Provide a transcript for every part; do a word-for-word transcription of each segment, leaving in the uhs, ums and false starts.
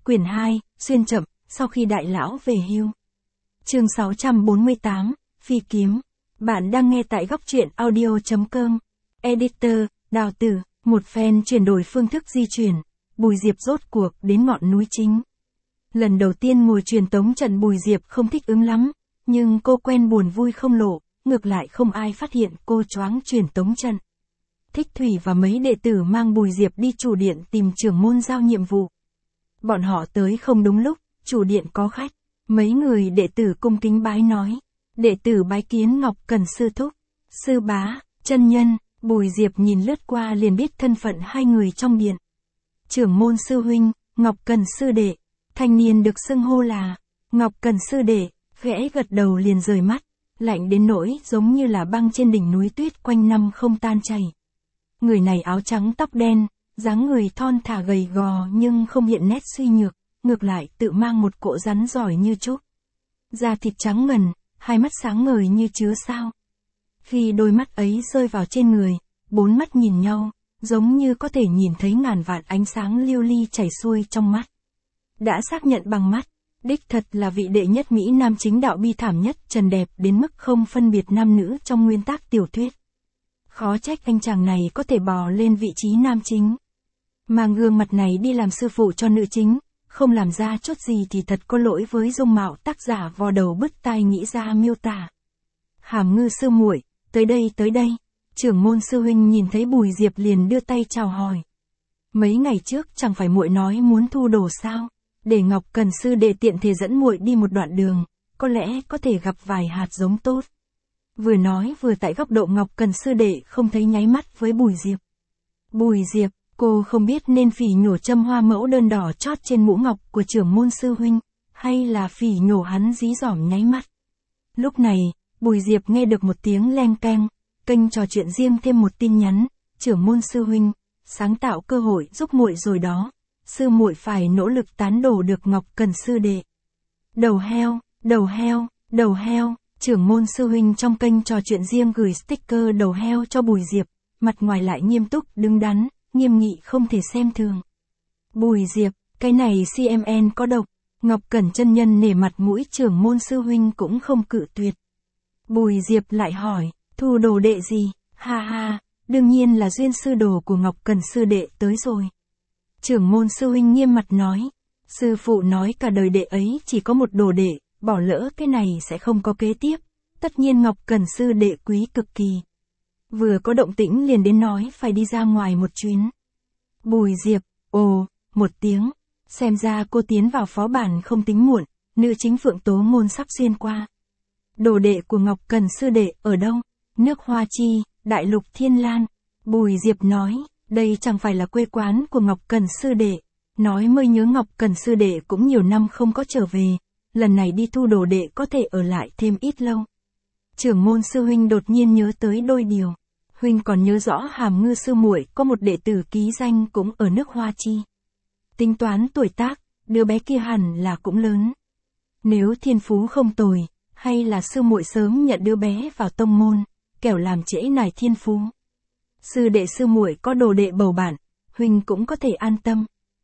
Quyển hai, xuyên chậm, sau khi đại lão về hưu. Chương sáu trăm bốn mươi tám, Phi kiếm. Bạn đang nghe tại góc truyện audio chấm com. Editor, Đào Tử, một fan chuyển đổi phương thức di chuyển. Bùi Diệp rốt cuộc đến ngọn núi chính. Lần đầu tiên ngồi truyền tống trận Bùi Diệp không thích ứng lắm, nhưng cô quen buồn vui không lộ, ngược lại không ai phát hiện cô choáng truyền tống trận. Thích Thủy và mấy đệ tử mang Bùi Diệp đi chủ điện tìm trưởng môn giao nhiệm vụ. Bọn họ tới không đúng lúc, chủ điện có khách. Mấy người đệ tử cung kính bái nói. Đệ tử bái kiến Ngọc Cần sư thúc, sư bá, chân nhân. Bùi Diệp nhìn lướt qua liền biết thân phận hai người trong điện. Trưởng môn sư huynh, Ngọc Cần sư đệ. Thanh niên được xưng hô là Ngọc Cần sư đệ, khẽ gật đầu liền rời mắt, lạnh đến nỗi giống như là băng trên đỉnh núi tuyết quanh năm không tan chảy. Người này áo trắng tóc đen, dáng người thon thả gầy gò nhưng không hiện nét suy nhược, ngược lại tự mang một cỗ rắn giỏi như trúc. Da thịt trắng ngần, hai mắt sáng ngời như chứa sao. Khi đôi mắt ấy rơi vào trên người, bốn mắt nhìn nhau, giống như có thể nhìn thấy ngàn vạn ánh sáng lưu ly chảy xuôi trong mắt. Đã xác nhận bằng mắt, đích thật là vị đệ nhất Mỹ Nam chính đạo bi thảm nhất trần đẹp đến mức không phân biệt nam nữ trong nguyên tác tiểu thuyết. Khó trách anh chàng này có thể bò lên vị trí nam chính. Mang gương mặt này đi làm sư phụ cho nữ chính, không làm ra chút gì thì thật có lỗi với dung mạo tác giả vò đầu bứt tai nghĩ ra miêu tả. Hàm Ngư sư muội, tới đây tới đây. Trưởng môn sư huynh nhìn thấy Bùi Diệp liền đưa tay chào hỏi. Mấy ngày trước chẳng phải muội nói muốn thu đồ sao? Để Ngọc Cần sư đệ tiện thể dẫn muội đi một đoạn đường, có lẽ có thể gặp vài hạt giống tốt. Vừa nói vừa tại góc độ Ngọc Cần sư đệ không thấy nháy mắt với Bùi Diệp. Bùi Diệp, cô không biết nên phỉ nhổ châm hoa mẫu đơn đỏ chót trên mũ ngọc của trưởng môn sư huynh, hay là phỉ nhổ hắn dí dỏm nháy mắt. Lúc này, Bùi Diệp nghe được một tiếng leng keng, kênh trò chuyện riêng thêm một tin nhắn, trưởng môn sư huynh, sáng tạo cơ hội giúp muội rồi đó, sư muội phải nỗ lực tán đổ được Ngọc Cần sư đệ. Đầu heo, đầu heo, đầu heo. Trưởng môn sư huynh trong kênh trò chuyện riêng gửi sticker đầu heo cho Bùi Diệp, mặt ngoài lại nghiêm túc, đứng đắn, nghiêm nghị không thể xem thường. Bùi Diệp, cái này xê em en có độc. Ngọc Cẩn chân nhân nể mặt mũi trưởng môn sư huynh cũng không cự tuyệt. Bùi Diệp lại hỏi, thu đồ đệ gì? Ha ha, đương nhiên là duyên sư đồ của Ngọc Cẩn sư đệ tới rồi. Trưởng môn sư huynh nghiêm mặt nói, sư phụ nói cả đời đệ ấy chỉ có một đồ đệ. Bỏ lỡ cái này sẽ không có kế tiếp, tất nhiên Ngọc Cần sư đệ quý cực kỳ. Vừa có động tĩnh liền đến nói phải đi ra ngoài một chuyến. Bùi Diệp, ồ, một tiếng, xem ra cô tiến vào phó bản không tính muộn, nữ chính Phượng Tố Ngôn sắp xuyên qua. Đồ đệ của Ngọc Cần sư đệ ở đâu? Nước Hoa Chi, Đại Lục Thiên Lan. Bùi Diệp nói, đây chẳng phải là quê quán của Ngọc Cần sư đệ. Nói mới nhớ Ngọc Cần sư đệ cũng nhiều năm không có trở về. Lần này đi thu đồ đệ có thể ở lại thêm ít lâu. Trưởng môn sư huynh đột nhiên nhớ tới đôi điều. Huynh còn nhớ rõ Hàm Ngư sư muội có một đệ tử ký danh cũng ở nước Hoa Chi. Tính toán tuổi tác, đứa bé kia hẳn là cũng lớn. Nếu thiên phú không tồi, hay là sư muội sớm nhận đứa bé vào tông môn, kẻo làm trễ nải thiên phú. Sư đệ sư muội có đồ đệ bầu bạn, huynh cũng có thể an tâm.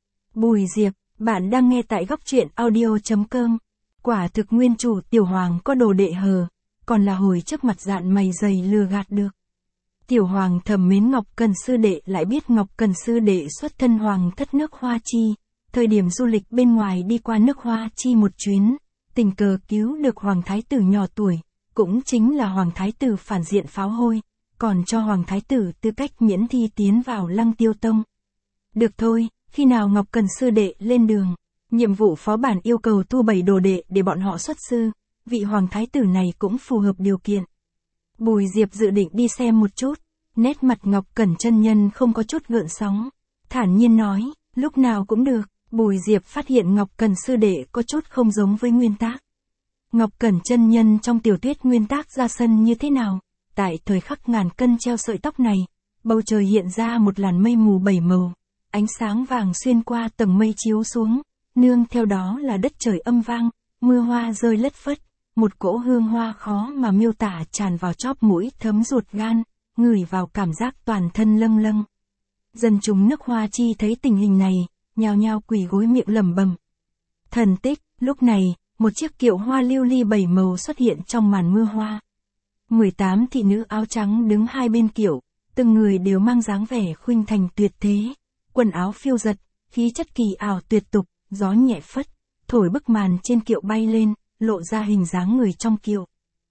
Bùi Diệp, bạn đang nghe tại góc truyện audio chấm com. Quả thực nguyên chủ Tiểu Hoàng có đồ đệ hờ, còn là hồi trước mặt dạn mày dày lừa gạt được. Tiểu Hoàng thầm mến Ngọc Cần sư đệ lại biết Ngọc Cần sư đệ xuất thân hoàng thất nước Hoa Chi, thời điểm du lịch bên ngoài đi qua nước Hoa Chi một chuyến, tình cờ cứu được Hoàng Thái tử nhỏ tuổi, cũng chính là Hoàng Thái tử phản diện pháo hôi, còn cho Hoàng Thái tử tư cách miễn thi tiến vào Lăng Tiêu Tông. Được thôi, khi nào Ngọc Cần sư đệ lên đường. Nhiệm vụ phó bản yêu cầu thu bảy đồ đệ để bọn họ xuất sư, vị hoàng thái tử này cũng phù hợp điều kiện. Bùi Diệp dự định đi xem một chút, nét mặt Ngọc Cẩn chân nhân không có chút gợn sóng, thản nhiên nói, lúc nào cũng được. Bùi Diệp phát hiện Ngọc Cẩn sư đệ có chút không giống với nguyên tác. Ngọc Cẩn chân nhân trong tiểu thuyết nguyên tác ra sân như thế nào? Tại thời khắc ngàn cân treo sợi tóc này, bầu trời hiện ra một làn mây mù bảy màu, ánh sáng vàng xuyên qua tầng mây chiếu xuống. Nương theo đó là đất trời âm vang, mưa hoa rơi lất phất, một cỗ hương hoa khó mà miêu tả tràn vào chóp mũi thấm ruột gan, ngửi vào cảm giác toàn thân lâng lâng. Dân chúng nước Hoa Chi thấy tình hình này, nhao nhao quỳ gối miệng lẩm bẩm, Thần tích, lúc này, một chiếc kiệu hoa lưu ly bảy màu xuất hiện trong màn mưa hoa. mười tám thị nữ áo trắng đứng hai bên kiệu, từng người đều mang dáng vẻ khuynh thành tuyệt thế, quần áo phiêu giật, khí chất kỳ ảo tuyệt tục, gió nhẹ phất, thổi bức màn trên kiệu bay lên, lộ ra hình dáng người trong kiệu.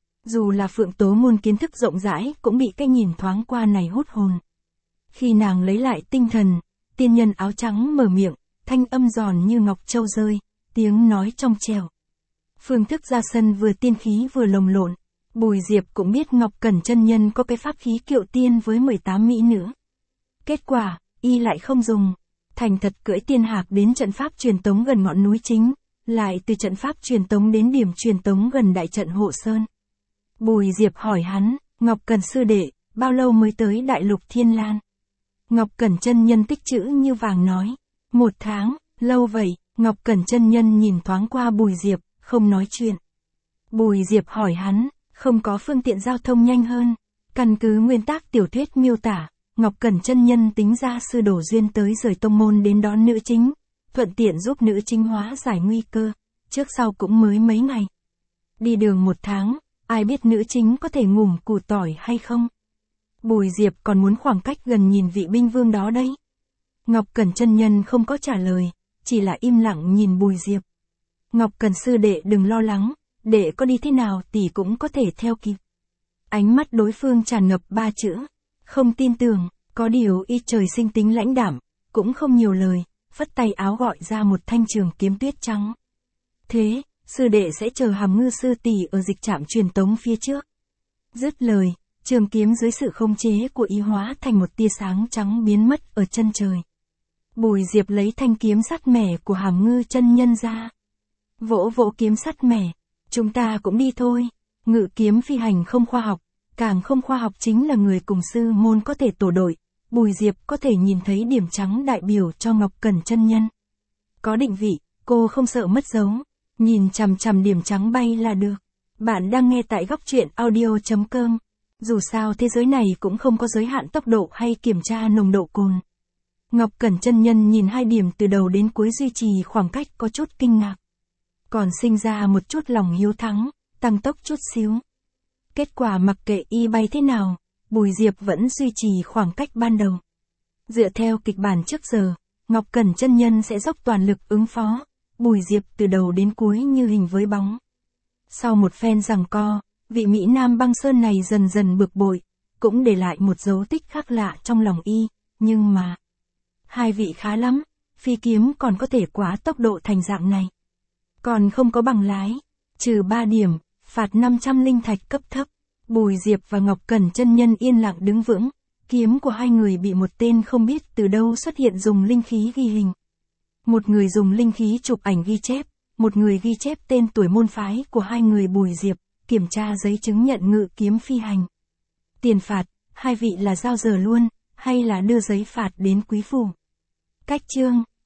Dù là Phượng Tố Ngôn kiến thức rộng rãi cũng bị cái nhìn thoáng qua này hút hồn. Khi nàng lấy lại tinh thần, tiên nhân áo trắng mở miệng, thanh âm giòn như ngọc châu rơi, tiếng nói trong trẻo. Phương thức ra sân vừa tiên khí vừa lồng lộn, Bùi Diệp cũng biết Ngọc Cẩn chân nhân có cái pháp khí kiệu tiên với mười tám mỹ nữ. Kết quả, y lại không dùng, thành thật cưỡi tiên hạc đến trận pháp truyền tống gần ngọn núi chính, lại từ trận pháp truyền tống đến điểm truyền tống gần đại trận Hộ Sơn. Bùi Diệp hỏi hắn, Ngọc Cẩn sư đệ, bao lâu mới tới đại lục Thiên Lan? Ngọc Cẩn chân nhân tích chữ như vàng nói, một tháng, lâu vậy. Ngọc Cẩn chân nhân nhìn thoáng qua Bùi Diệp, không nói chuyện. Bùi Diệp hỏi hắn, không có phương tiện giao thông nhanh hơn. Căn cứ nguyên tắc tiểu thuyết miêu tả, Ngọc Cẩn chân nhân tính ra sư đổ duyên tới rời tông môn đến đón nữ chính, thuận tiện giúp nữ chính hóa giải nguy cơ, trước sau cũng mới mấy ngày. Đi đường một tháng, ai biết nữ chính có thể ngủm củ tỏi hay không? Bùi Diệp còn muốn khoảng cách gần nhìn vị binh vương đó đấy. Ngọc Cẩn chân nhân không có trả lời, chỉ là im lặng nhìn Bùi Diệp. Ngọc Cẩn sư đệ đừng lo lắng, đệ có đi thế nào tỷ cũng có thể theo kịp. Ánh mắt đối phương tràn ngập ba chữ, không tin tưởng, có điều y trời sinh tính lãnh đạm, cũng không nhiều lời, phất tay áo gọi ra một thanh trường kiếm tuyết trắng. Thế, sư đệ sẽ chờ Hàm Ngư sư tỷ ở dịch trạm truyền tống phía trước. Dứt lời, trường kiếm dưới sự khống chế của y hóa thành một tia sáng trắng biến mất ở chân trời. Bùi Diệp lấy thanh kiếm sắt mẻ của Hàm Ngư chân nhân ra. Vỗ vỗ kiếm sắt mẻ, chúng ta cũng đi thôi. Ngự kiếm phi hành không khoa học, càng không khoa học chính là người cùng sư môn có thể tổ đội. Bùi Diệp có thể nhìn thấy điểm trắng đại biểu cho Ngọc Cẩn chân nhân. Có định vị, cô không sợ mất dấu, nhìn chằm chằm điểm trắng bay là được. Bạn đang nghe tại góc truyện audio chấm com. Dù sao thế giới này cũng không có giới hạn tốc độ hay kiểm tra nồng độ cồn. Ngọc Cẩn chân nhân nhìn hai điểm từ đầu đến cuối duy trì khoảng cách có chút kinh ngạc. Còn sinh ra một chút lòng hiếu thắng, tăng tốc chút xíu. Kết quả mặc kệ y bay thế nào, Bùi Diệp vẫn duy trì khoảng cách ban đầu. Dựa theo kịch bản trước giờ, Ngọc Cẩn chân nhân sẽ dốc toàn lực ứng phó, Bùi Diệp từ đầu đến cuối như hình với bóng. Sau một phen giằng co, vị Mỹ Nam băng sơn này dần dần bực bội, cũng để lại một dấu tích khác lạ trong lòng y, nhưng mà... Hai vị khá lắm, phi kiếm còn có thể quá tốc độ thành dạng này. Còn không có bằng lái, trừ ba điểm, phạt năm trăm linh thạch cấp thấp. Bùi Diệp và Ngọc Cẩn chân nhân yên lặng đứng vững, kiếm của hai người bị một tên không biết từ đâu xuất hiện dùng linh khí ghi hình. Một người dùng linh khí chụp ảnh ghi chép, một người ghi chép tên tuổi môn phái của hai người Bùi Diệp, kiểm tra giấy chứng nhận ngự kiếm phi hành. Tiền phạt, hai vị là giao giờ luôn, hay là đưa giấy phạt đến quý phủ? Cách chương